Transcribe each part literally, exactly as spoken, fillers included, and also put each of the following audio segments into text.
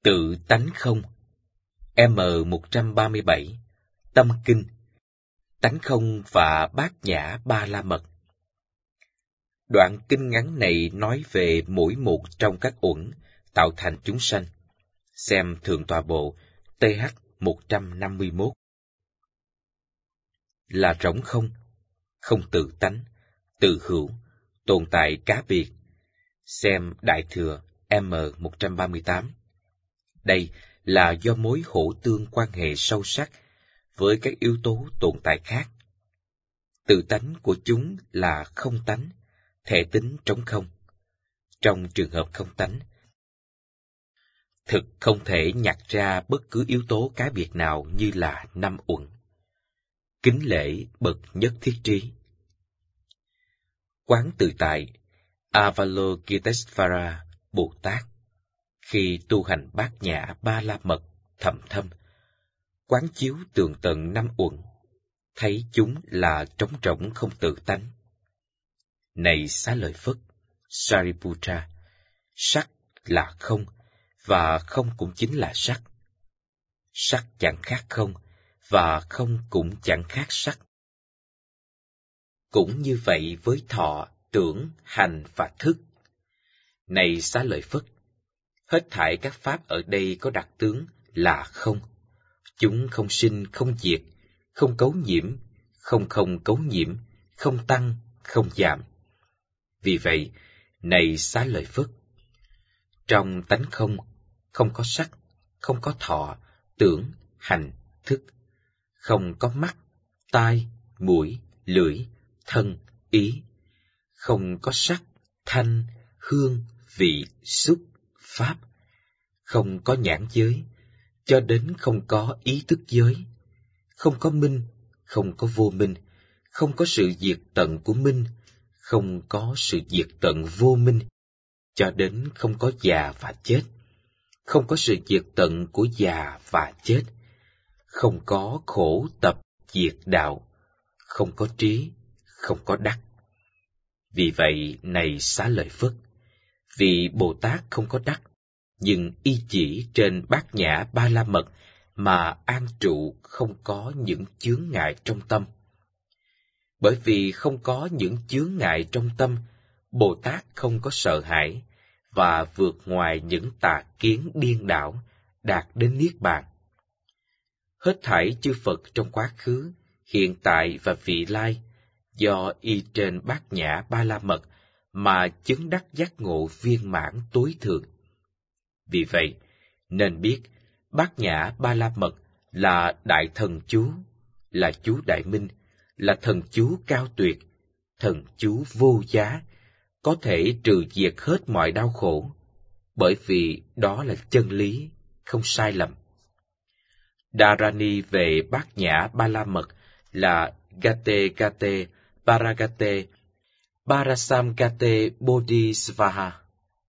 Tự tánh không. M một trăm ba mươi bảy. Tâm kinh. Tánh không và bát nhã ba la mật. Đoạn kinh ngắn này nói về mỗi một trong các uẩn tạo thành chúng sanh. Xem Thượng Tọa Bộ T H một trăm năm mươi mốt. Là rỗng không, không tự tánh, tự hữu, tồn tại cá biệt. Xem Đại Thừa M một trăm ba mươi tám. Đây là do mối hỗ tương quan hệ sâu sắc với các yếu tố tồn tại khác. Tự tánh của chúng là không tánh, thể tính trống không. Trong trường hợp không tánh, thực không thể nhặt ra bất cứ yếu tố cá biệt nào như là năm uẩn. Kính lễ bậc nhất thiết trí. Quán tự tại Avalokitesvara Bồ Tát khi tu hành bát nhã ba la mật thầm thâm, quán chiếu tường tận năm uẩn, thấy chúng là trống rỗng không tự tánh. Này Xá Lợi Phất, Sariputra, sắc là không, và không cũng chính là sắc. Sắc chẳng khác không, và không cũng chẳng khác sắc. Cũng như vậy với thọ, tưởng, hành và thức. Này Xá Lợi Phất, hết thảy các pháp ở đây có đặc tướng là không. Chúng không sinh, không diệt, không cấu nhiễm, không không cấu nhiễm, không tăng, không giảm. Vì vậy, này Xá Lợi Phất, trong tánh không, không có sắc, không có thọ, tưởng, hành, thức, không có mắt, tai, mũi, lưỡi, thân, ý, không có sắc, thanh, hương, vị, xúc, pháp, không có nhãn giới, cho đến không có ý thức giới, không có minh, không có vô minh, không có sự diệt tận của minh, không có sự diệt tận vô minh, cho đến không có già và chết, không có sự diệt tận của già và chết, không có khổ tập diệt đạo, không có trí, không có đắc. Vì vậy, này Xá Lợi Phất, vì Bồ Tát không có đắc, nhưng y chỉ trên bát nhã ba la mật mà an trụ không có những chướng ngại trong tâm. Bởi vì không có những chướng ngại trong tâm, Bồ Tát không có sợ hãi và vượt ngoài những tà kiến điên đảo, đạt đến Niết Bàn. Hết thảy chư Phật trong quá khứ, hiện tại và vị lai, do y trên bát nhã ba la mật mà chứng đắc giác ngộ viên mãn tối thượng. Vì vậy, nên biết bát nhã ba la mật là đại thần chú, là chú đại minh, là thần chú cao tuyệt, thần chú vô giá, có thể trừ diệt hết mọi đau khổ, bởi vì đó là chân lý, không sai lầm. Dharani về bát nhã ba la mật là Gate Gate Paragate Parasamgate Bodhisvaha.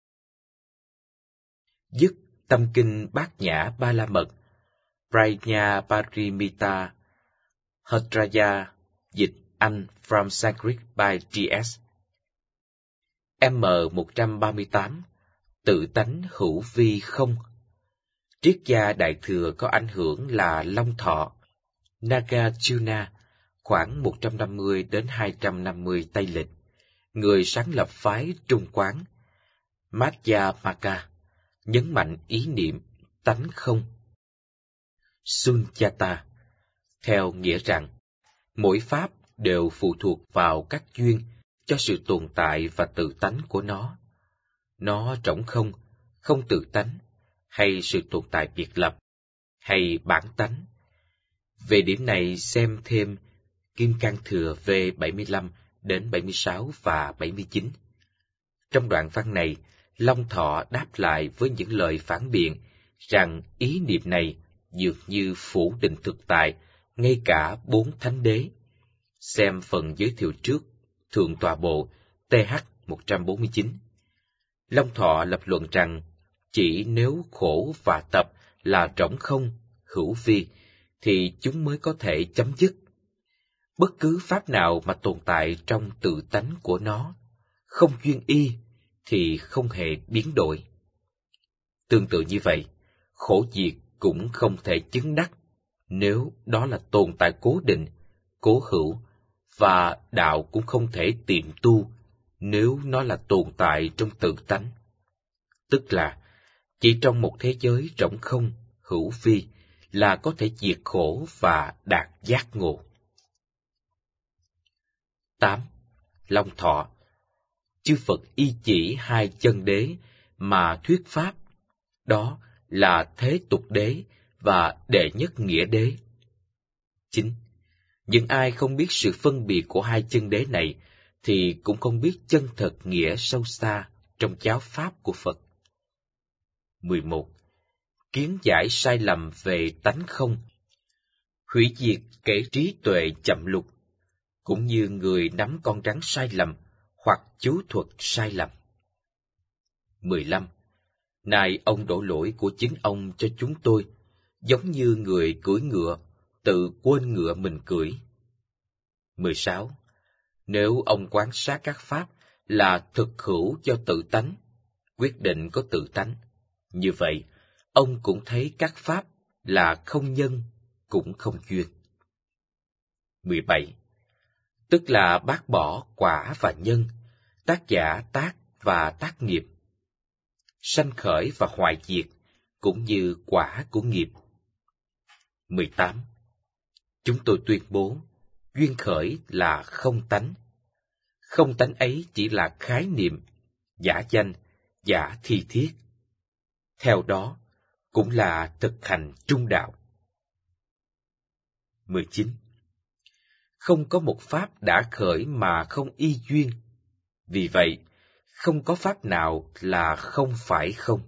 Dứt tâm kinh bát nhã ba la mật, Prajna Parimita Hadraya, dịch Anh from Sanskrit by G S M một trăm ba mươi tám. Tự tánh hữu vi không. Triết gia Đại Thừa có ảnh hưởng là Long Thọ, Nagarjuna, khoảng một trăm năm mươi đến hai trăm năm mươi Tây Lịch, người sáng lập phái Trung Quán, Madhyamaka, nhấn mạnh ý niệm tánh không. Sunyata, theo nghĩa rằng, mỗi pháp đều phụ thuộc vào các duyên cho sự tồn tại và tự tánh của nó. Nó trống không, không tự tánh, hay sự tồn tại biệt lập, hay bản tánh. Về điểm này xem thêm Kim Cang Thừa V bảy mươi lăm đến bảy mươi sáu và bảy mươi chín. Trong đoạn văn này, Long Thọ đáp lại với những lời phản biện rằng ý niệm này dường như phủ định thực tại ngay cả bốn thánh đế. Xem phần giới thiệu trước, Thượng Tọa Bộ T H một trăm bốn mươi chín. Long Thọ lập luận rằng chỉ nếu khổ và tập là trống không, hữu vi, thì chúng mới có thể chấm dứt. Bất cứ pháp nào mà tồn tại trong tự tánh của nó, không duyên y, thì không hề biến đổi. Tương tự như vậy, khổ diệt cũng không thể chứng đắc nếu đó là tồn tại cố định, cố hữu, và đạo cũng không thể tiệm tu nếu nó là tồn tại trong tự tánh. Tức là, chỉ trong một thế giới rỗng không, hữu vi là có thể diệt khổ và đạt giác ngộ. tám. Long thọ. Chư Phật y chỉ hai chân đế mà thuyết pháp, đó là thế tục đế và đệ nhất nghĩa đế. chín. Những ai không biết sự phân biệt của hai chân đế này thì cũng không biết chân thật nghĩa sâu xa trong giáo pháp của Phật. mười một. Kiến giải sai lầm về tánh không, hủy diệt kẻ trí tuệ chậm lục, cũng như người nắm con rắn sai lầm hoặc chú thuật sai lầm. mười lăm. Này ông đổ lỗi của chính ông cho chúng tôi, giống như người cưỡi ngựa, tự quên ngựa mình cưỡi. mười sáu. Nếu ông quan sát các pháp là thực hữu cho tự tánh, quyết định có tự tánh, như vậy, ông cũng thấy các pháp là không nhân, cũng không duyên. mười bảy. Tức là bác bỏ quả và nhân, tác giả tác và tác nghiệp, sanh khởi và hoại diệt, cũng như quả của nghiệp. mười tám. Chúng tôi tuyên bố, duyên khởi là không tánh. Không tánh ấy chỉ là khái niệm, giả danh, giả thi thiết. Theo đó, cũng là thực hành trung đạo. mười chín. Không có một pháp đã khởi mà không y duyên. Vì vậy, không có pháp nào là không phải không.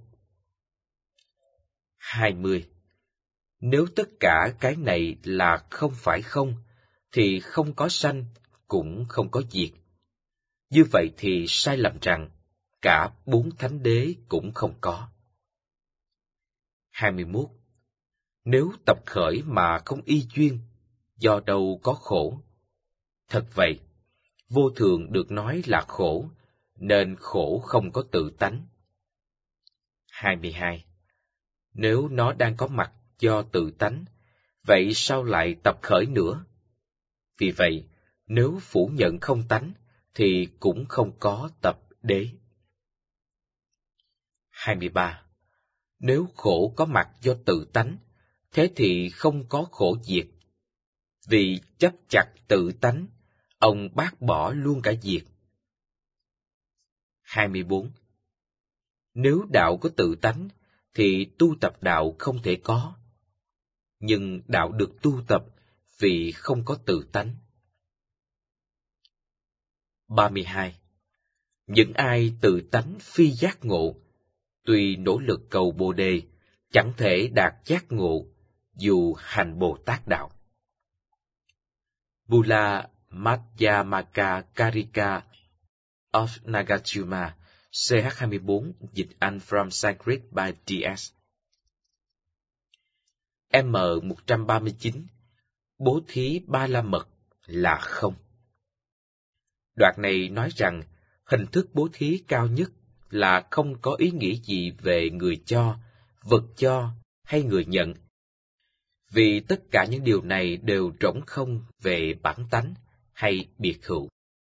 hai mươi. Nếu tất cả cái này là không phải không, thì không có sanh, cũng không có diệt. Như vậy thì sai lầm rằng, cả bốn thánh đế cũng không có. hai mươi mốt. Nếu tập khởi mà không y duyên, do đâu có khổ? Thật vậy, vô thường được nói là khổ, nên khổ không có tự tánh. hai mươi hai. Nếu nó đang có mặt do tự tánh, vậy sao lại tập khởi nữa? Vì vậy, nếu phủ nhận không tánh, thì cũng không có tập đế. hai mươi ba. Nếu khổ có mặt do tự tánh, thế thì không có khổ diệt. Vì chấp chặt tự tánh, ông bác bỏ luôn cả diệt. hai mươi bốn. Nếu đạo có tự tánh, thì tu tập đạo không thể có. Nhưng đạo được tu tập vì không có tự tánh. ba mươi hai. Những ai tự tánh phi giác ngộ, tuy nỗ lực cầu Bồ Đề, chẳng thể đạt giác ngộ, dù hành Bồ Tát đạo. Bula Madhyamaka Karika of Nagatjuna, C H hai mươi bốn, dịch Anh from Sanskrit by D S M một trăm ba mươi chín. Bố thí ba la mật là không. Đoạn này nói rằng, hình thức bố thí cao nhất là không có ý nghĩa gì về người cho, vật cho hay người nhận. Vì tất cả những điều này đều rỗng không về bản tánh hay biệt hữu.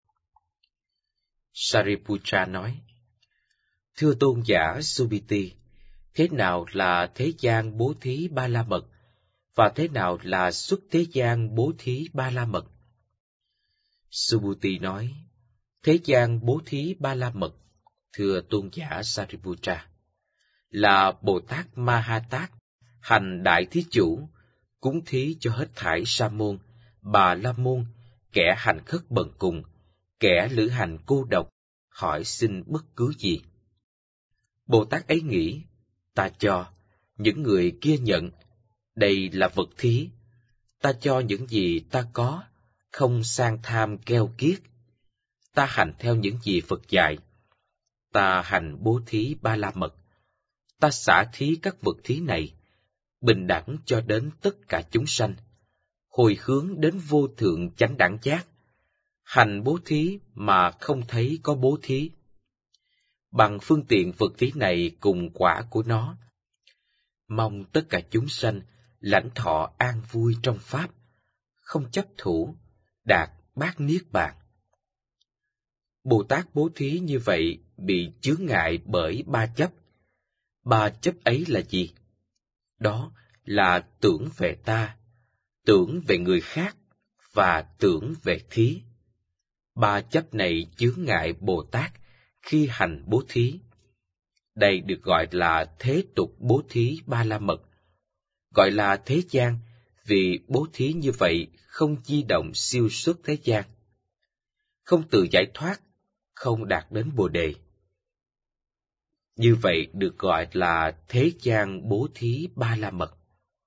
Sariputra nói, thưa tôn giả Subiti, thế nào là thế gian bố thí ba la mật, và thế nào là xuất thế gian bố thí ba la mật? Subhuti nói, thế gian bố thí ba la mật, thưa tôn giả Sariputra, là Bồ Tát Ma Ha Tát hành đại thí chủ, cúng thí cho hết thảy sa môn, bà la môn, kẻ hành khất bần cùng, kẻ lữ hành cô độc, hỏi xin bất cứ gì. Bồ Tát ấy nghĩ, ta cho, những người kia nhận, đây là vật thí, ta cho những gì ta có, không sang tham keo kiết. Ta hành theo những gì Phật dạy. Ta hành bố thí ba la mật. Ta xả thí các vật thí này, bình đẳng cho đến tất cả chúng sanh, hồi hướng đến vô thượng chánh đẳng giác, hành bố thí mà không thấy có bố thí. Bằng phương tiện vật thí này cùng quả của nó, mong tất cả chúng sanh lãnh thọ an vui trong Pháp, không chấp thủ, đạt bát niết bàn. Bồ Tát bố thí như vậy bị chướng ngại bởi ba chấp. Ba chấp ấy là gì? Đó là tưởng về ta, tưởng về người khác và tưởng về thí. Ba chấp này chướng ngại Bồ Tát khi hành bố thí. Đây được gọi là thế tục bố thí ba la mật. Gọi là thế gian vì bố thí như vậy không di động siêu xuất thế gian, không tự giải thoát, không đạt đến Bồ Đề. Như vậy được gọi là thế gian bố thí ba la mật.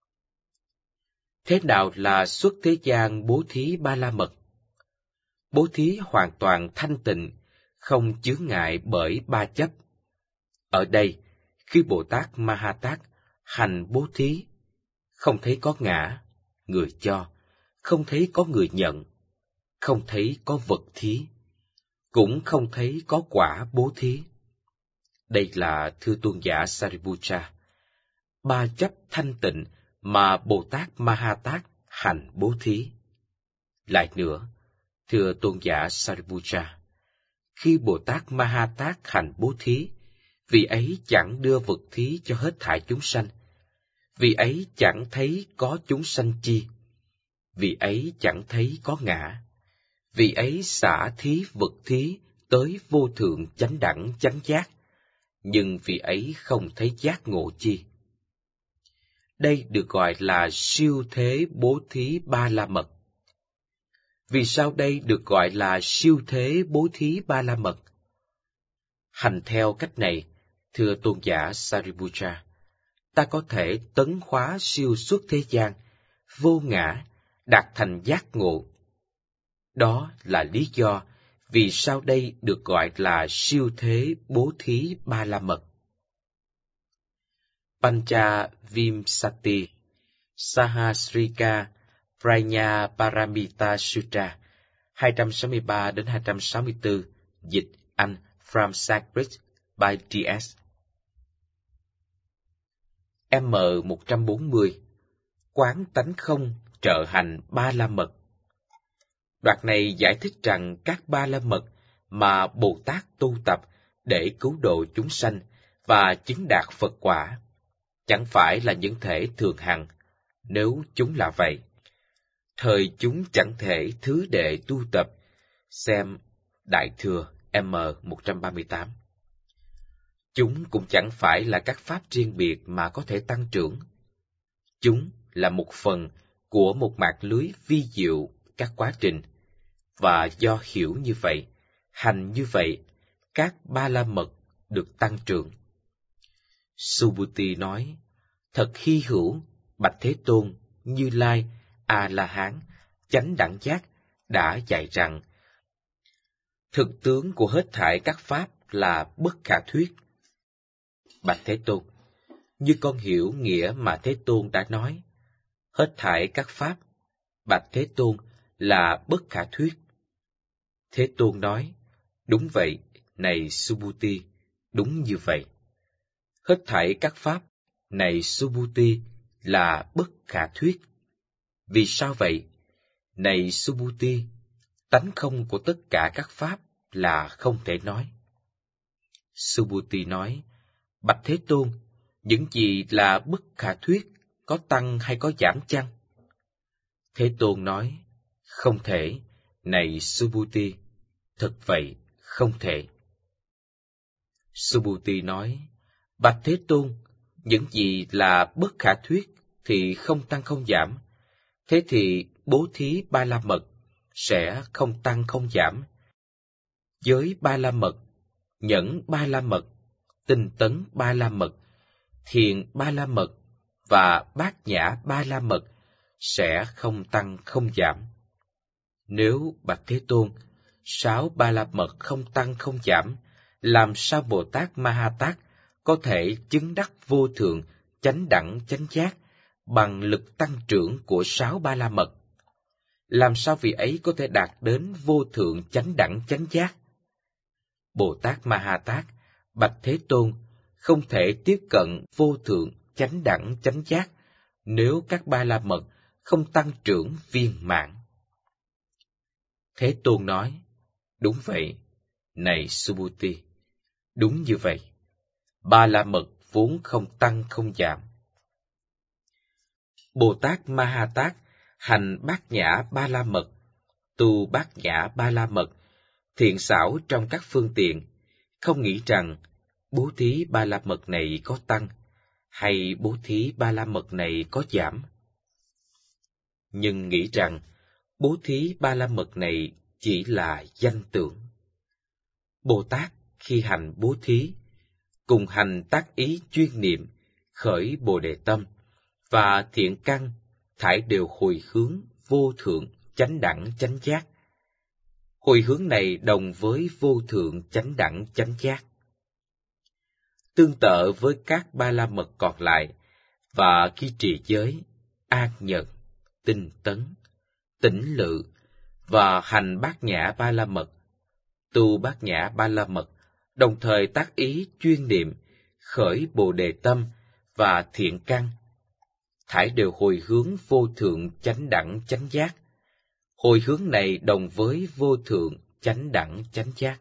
Thế nào là xuất thế gian bố thí ba la mật? Bố thí hoàn toàn thanh tịnh, không chướng ngại bởi ba chấp. Ở đây, khi Bồ Tát Ma Ha Tát hành bố thí, không thấy có ngã, người cho, không thấy có người nhận, không thấy có vật thí, cũng không thấy có quả bố thí. Đây là thưa tôn giả Sariputta, ba chấp thanh tịnh mà Bồ Tát Ma Ha Tát hành bố thí. Lại nữa, thưa tôn giả Sariputta, khi Bồ Tát Ma Ha Tát hành bố thí, vị ấy chẳng đưa vật thí cho hết thảy chúng sanh, vị ấy chẳng thấy có chúng sanh chi, vị ấy chẳng thấy có ngã, vị ấy xả thí vật thí tới vô thượng chánh đẳng chánh giác, nhưng vị ấy không thấy giác ngộ chi. Đây được gọi là siêu thế bố thí ba la mật. Vì sao đây được gọi là siêu thế bố thí ba la mật? Hành theo cách này, thưa tôn giả Sariputta, ta có thể tấn hóa siêu xuất thế gian, vô ngã, đạt thành giác ngộ. Đó là lý do vì sao đây được gọi là siêu thế bố thí ba la mật. Pancha Vimsati Sahasrika Prajnaparamita Sutra hai trăm sáu mươi ba đến hai trăm sáu mươi tư, dịch Anh from Sanskrit by D S M một trăm bốn mươi Quán tánh không trợ hành ba la mật. Đoạn này giải thích rằng các ba la mật mà Bồ Tát tu tập để cứu độ chúng sanh và chứng đạt Phật quả chẳng phải là những thể thường hằng. Nếu chúng là vậy, thời chúng chẳng thể thứ đệ tu tập. Xem Đại Thừa M một trăm ba mươi tám. Chúng cũng chẳng phải là các pháp riêng biệt mà có thể tăng trưởng. Chúng là một phần của một mạng lưới vi diệu các quá trình, và do hiểu như vậy, hành như vậy, các ba la mật được tăng trưởng. Subhuti nói, thật hy hữu, Bạch Thế Tôn, Như Lai, A-la-hán, chánh đẳng giác đã dạy rằng, thực tướng của hết thảy các pháp là bất khả thuyết. Bạch Thế Tôn, như con hiểu nghĩa mà Thế Tôn đã nói, hết thảy các pháp, Bạch Thế Tôn, là bất khả thuyết. Thế Tôn nói, đúng vậy, này Subhuti, đúng như vậy. Hết thảy các pháp, này Subhuti, là bất khả thuyết. Vì sao vậy? Này Subhuti, tánh không của tất cả các pháp là không thể nói. Subhuti nói, Bạch Thế Tôn, những gì là bất khả thuyết, có tăng hay có giảm chăng? Thế Tôn nói, không thể, này Subhuti, thật vậy, không thể. Subhuti nói, Bạch Thế Tôn, những gì là bất khả thuyết thì không tăng không giảm, thế thì bố thí ba la mật sẽ không tăng không giảm. Giới ba la mật, nhẫn ba la mật, tinh tấn ba la mật, thiền ba la mật và bát nhã ba la mật sẽ không tăng không giảm. Nếu Bạch Thế Tôn, sáu ba la mật không tăng không giảm, làm sao Bồ Tát Ma Ha Tát có thể chứng đắc vô thượng chánh đẳng chánh giác bằng lực tăng trưởng của sáu ba la mật? Làm sao vị ấy có thể đạt đến vô thượng chánh đẳng chánh giác? Bồ Tát Ma Ha Tát, Bạch Thế Tôn không thể tiếp cận vô thượng chánh đẳng chánh giác nếu các ba la mật không tăng trưởng viên mãn. Thế Tôn nói, đúng vậy, này Subhuti, đúng như vậy. Ba la mật vốn không tăng không giảm. Bồ Tát Ma Ha Tát hành bát nhã ba la mật, tu bát nhã ba la mật, thiện xảo trong các phương tiện, không nghĩ rằng bố thí ba la mật này có tăng, hay bố thí ba la mật này có giảm. Nhưng nghĩ rằng bố thí ba la mật này chỉ là danh tưởng. Bồ Tát khi hành bố thí, cùng hành tác ý chuyên niệm, khởi bồ đề tâm, và thiện căn, thải đều hồi hướng vô thượng chánh đẳng chánh giác. Hồi hướng này đồng với vô thượng chánh đẳng chánh giác. Tương tự với các ba la mật còn lại, và khi trì giới, an nhẫn, tinh tấn, tỉnh lự, và hành bát nhã ba la mật, tu bát nhã ba la mật, đồng thời tác ý chuyên niệm, khởi bồ đề tâm và thiện căn, thải đều hồi hướng vô thượng chánh đẳng chánh giác. Hồi hướng này đồng với vô thượng chánh đẳng chánh giác.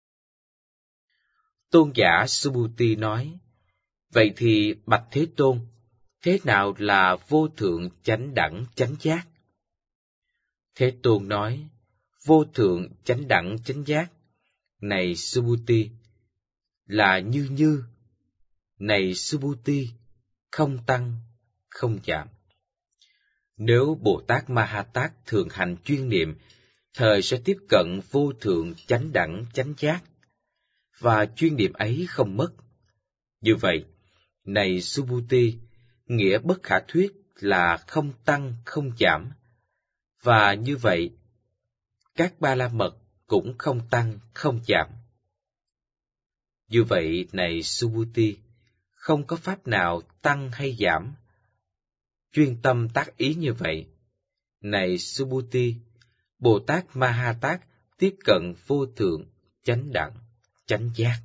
Tôn giả Subhuti nói, vậy thì bạch Thế Tôn, thế nào là vô thượng chánh đẳng chánh giác? Thế Tôn nói, vô thượng chánh đẳng chánh giác, này Subhuti, là như như, này Subhuti, không tăng, không giảm. Nếu Bồ Tát Ma Ha Tát thường hành chuyên niệm, thời sẽ tiếp cận vô thượng chánh đẳng chánh giác, và chuyên niệm ấy không mất. Như vậy, này Subhuti, nghĩa bất khả thuyết là không tăng không giảm, và như vậy, các ba la mật cũng không tăng không giảm. Như vậy, này Subhuti, không có pháp nào tăng hay giảm. Chuyên tâm tác ý như vậy, này Subhuti, Bồ Tát Ma Ha Tát tiếp cận vô thượng chánh đẳng chánh giác.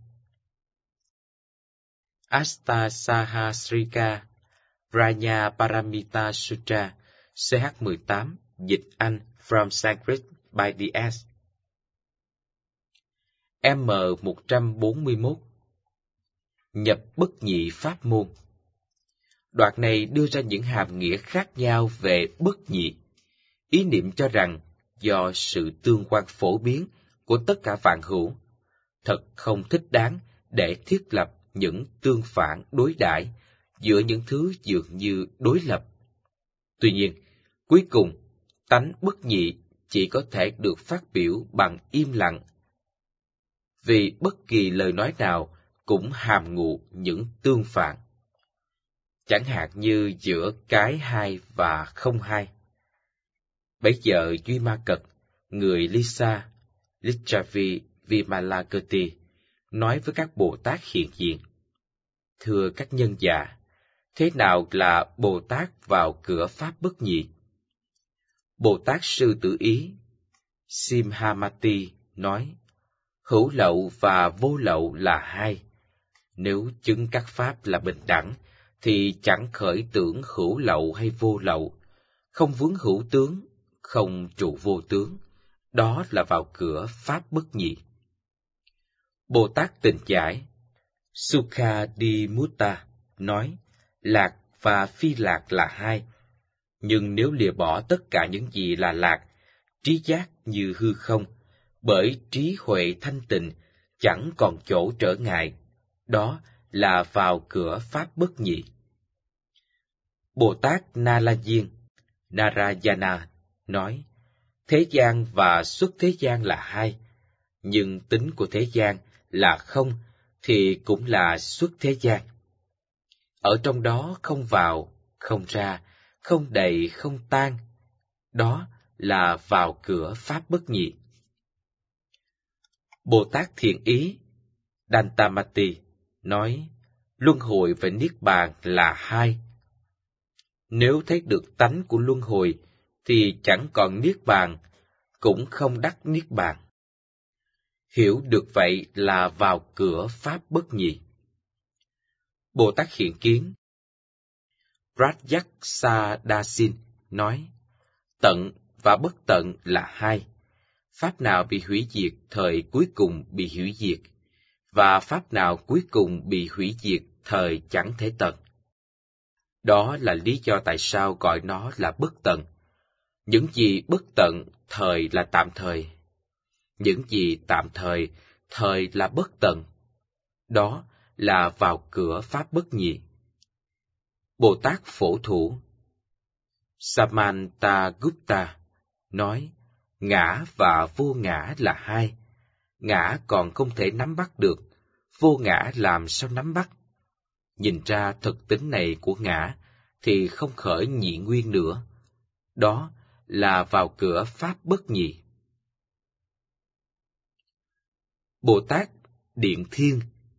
Astasahasrika Prajna Paramita Sutra C H mười tám, dịch Anh from Sanskrit by D S M một trăm bốn mươi mốt. Nhập bất nhị pháp môn. Đoạn này đưa ra những hàm nghĩa khác nhau về bất nhị, ý niệm cho rằng do sự tương quan phổ biến của tất cả vạn hữu, thật không thích đáng để thiết lập những tương phản đối đãi giữa những thứ dường như đối lập. Tuy nhiên, cuối cùng, tánh bất nhị chỉ có thể được phát biểu bằng im lặng, vì bất kỳ lời nói nào cũng hàm ngụ những tương phản. Chẳng hạn như giữa cái hai và không hai. Bấy giờ Duy Ma Cật, người Lisa, Lichavi Vimalakirti, nói với các Bồ Tát hiện diện: Thưa các nhân già, thế nào là Bồ Tát vào cửa Pháp bất nhị? Bồ Tát Sư Tử Ý, Simhamati, nói: Hữu lậu và vô lậu là hai. Nếu chứng các Pháp là bình đẳng, thì chẳng khởi tưởng hữu lậu hay vô lậu, không vướng hữu tướng, không trụ vô tướng, đó là vào cửa Pháp bất nhị. Bồ Tát Tịnh Giải, Sukhadimutta, nói: Lạc và phi lạc là hai, nhưng nếu lìa bỏ tất cả những gì là lạc, trí giác như hư không, bởi trí huệ thanh tịnh, chẳng còn chỗ trở ngại, đó là vào cửa Pháp bất nhị. Bồ Tát Na La Diên, Narayana, nói: Thế gian và xuất thế gian là hai, nhưng tính của thế gian là không thì cũng là xuất thế gian. Ở trong đó không vào, không ra, không đầy, không tan, đó là vào cửa Pháp bất nhị. Bồ Tát Thiện Ý, Dantamati, nói: Luân hồi và Niết Bàn là hai. Nếu thấy được tánh của luân hồi, thì chẳng còn Niết Bàn, cũng không đắc Niết Bàn. Hiểu được vậy là vào cửa Pháp bất nhị. Bồ Tát Hiện Kiến, Prajakshadasin nói, tận và bất tận là hai. Pháp nào bị hủy diệt thời cuối cùng bị hủy diệt, và pháp nào cuối cùng bị hủy diệt thời chẳng thể tận. Đó là lý do tại sao gọi nó là bất tận. Những gì bất tận thời là tạm thời. Những gì tạm thời, thời là bất tận. Đó là vào cửa pháp bất nhị. Bồ Tát Phổ Thủ Samantagupta nói, ngã và vô ngã là hai. Ngã còn không thể nắm bắt được, vô ngã làm sao nắm bắt? Nhìn ra thực tính này của ngã thì không khởi nhị nguyên nữa. Đó là vào cửa pháp bất nhị. Bồ Tát Điện Thiên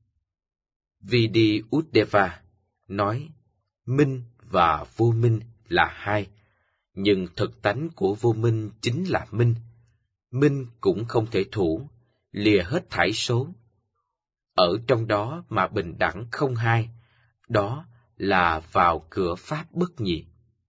Vidyudeva nói, minh và vô minh là hai, nhưng thực tánh của vô minh chính là minh. Minh cũng không thể thủ, lìa hết thảy số. Ở trong đó mà bình đẳng không hai, đó là vào cửa pháp bất nhị.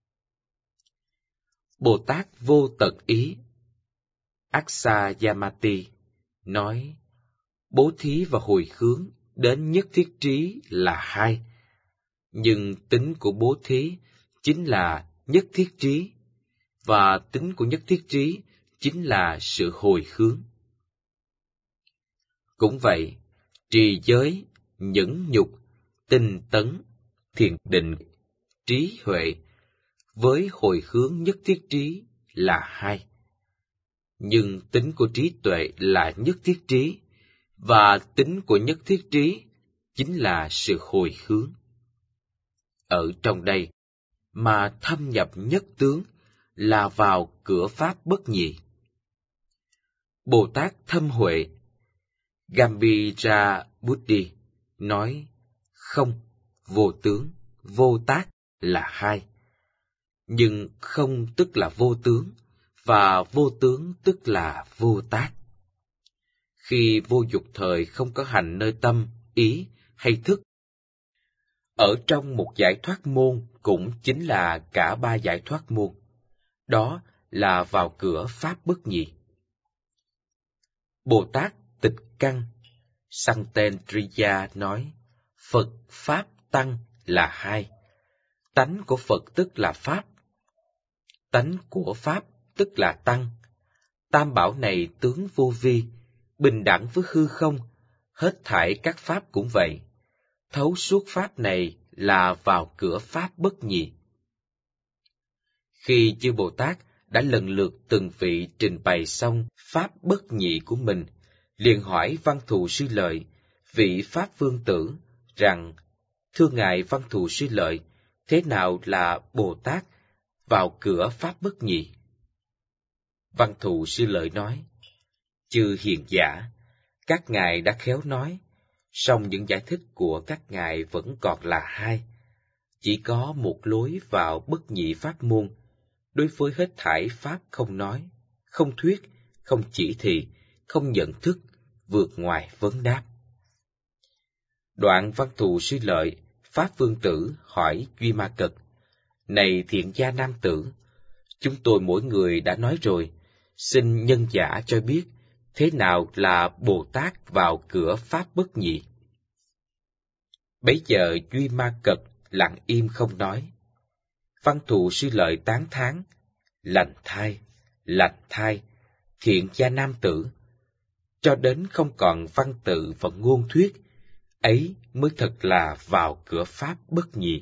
Bồ Tát Vô Tận Ý Aksayamati nói, bố thí và hồi hướng đến nhất thiết trí là hai, nhưng tính của bố thí chính là nhất thiết trí, và tính của nhất thiết trí chính là sự hồi hướng. Cũng vậy, trì giới, nhẫn nhục, tinh tấn, thiền định, trí huệ, với hồi hướng nhất thiết trí là hai. Nhưng tính của trí tuệ là nhất thiết trí, và tính của nhất thiết trí chính là sự hồi hướng. Ở trong đây, mà thâm nhập nhất tướng là vào cửa pháp bất nhị. Bồ Tát Thâm Huệ Gambhira Buddhi nói, không, vô tướng, vô tác là hai. Nhưng không tức là vô tướng, và vô tướng tức là vô tác. Khi vô dục thời không có hành nơi tâm, ý hay thức, ở trong một giải thoát môn cũng chính là cả ba giải thoát môn. Đó là vào cửa pháp bất nhị. Bồ Tát Tịch Căn Santendriya nói, Phật, Pháp, Tăng là hai. Tánh của Phật tức là Pháp. Tánh của Pháp tức là Tăng. Tam bảo này tướng vô vi, bình đẳng với hư không, hết thảy các Pháp cũng vậy. Thấu suốt Pháp này là vào cửa Pháp bất nhị. Khi chư Bồ Tát đã lần lượt từng vị trình bày xong Pháp bất nhị của mình, liền hỏi Văn Thù Sư Lợi, vị Pháp Vương Tử, rằng, thưa Ngài Văn Thù Sư Lợi, thế nào là Bồ Tát vào cửa Pháp bất nhị? Văn Thù Sư Lợi nói, chư hiền giả, các ngài đã khéo nói, song những giải thích của các ngài vẫn còn là hai. Chỉ có một lối vào bất nhị pháp môn, đối với hết thảy Pháp không nói, không thuyết, không chỉ thị, không nhận thức, vượt ngoài vấn đáp. Đoạn Văn Thù Sư Lợi, Pháp Vương Tử hỏi Duy Ma Cật, này thiện gia nam tử, chúng tôi mỗi người đã nói rồi, xin nhân giả cho biết, thế nào là Bồ Tát vào cửa Pháp bất nhị? Bấy giờ Duy Ma Cật lặng im không nói. Văn Thù Sư Lợi tán thán, lành thai, lành thai, thiện gia nam tử, cho đến không còn văn tự và ngôn thuyết, ấy mới thật là vào cửa Pháp bất nhị.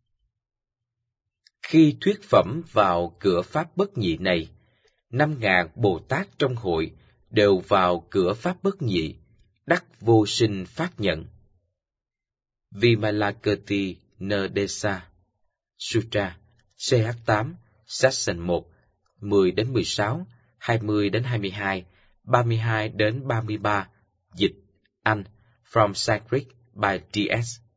Khi thuyết phẩm vào cửa Pháp bất nhị này, năm ngàn Bồ Tát trong hội đều vào cửa Pháp bất nhị, đắc vô sinh phát nhận. Vimalakirti Nerdesa Sutra C H tám Section một mười đến mười sáu, hai mươi đến hai mươi hai, ba mươi hai đến ba mươi ba. Dịch Anh From Sanskrit by D S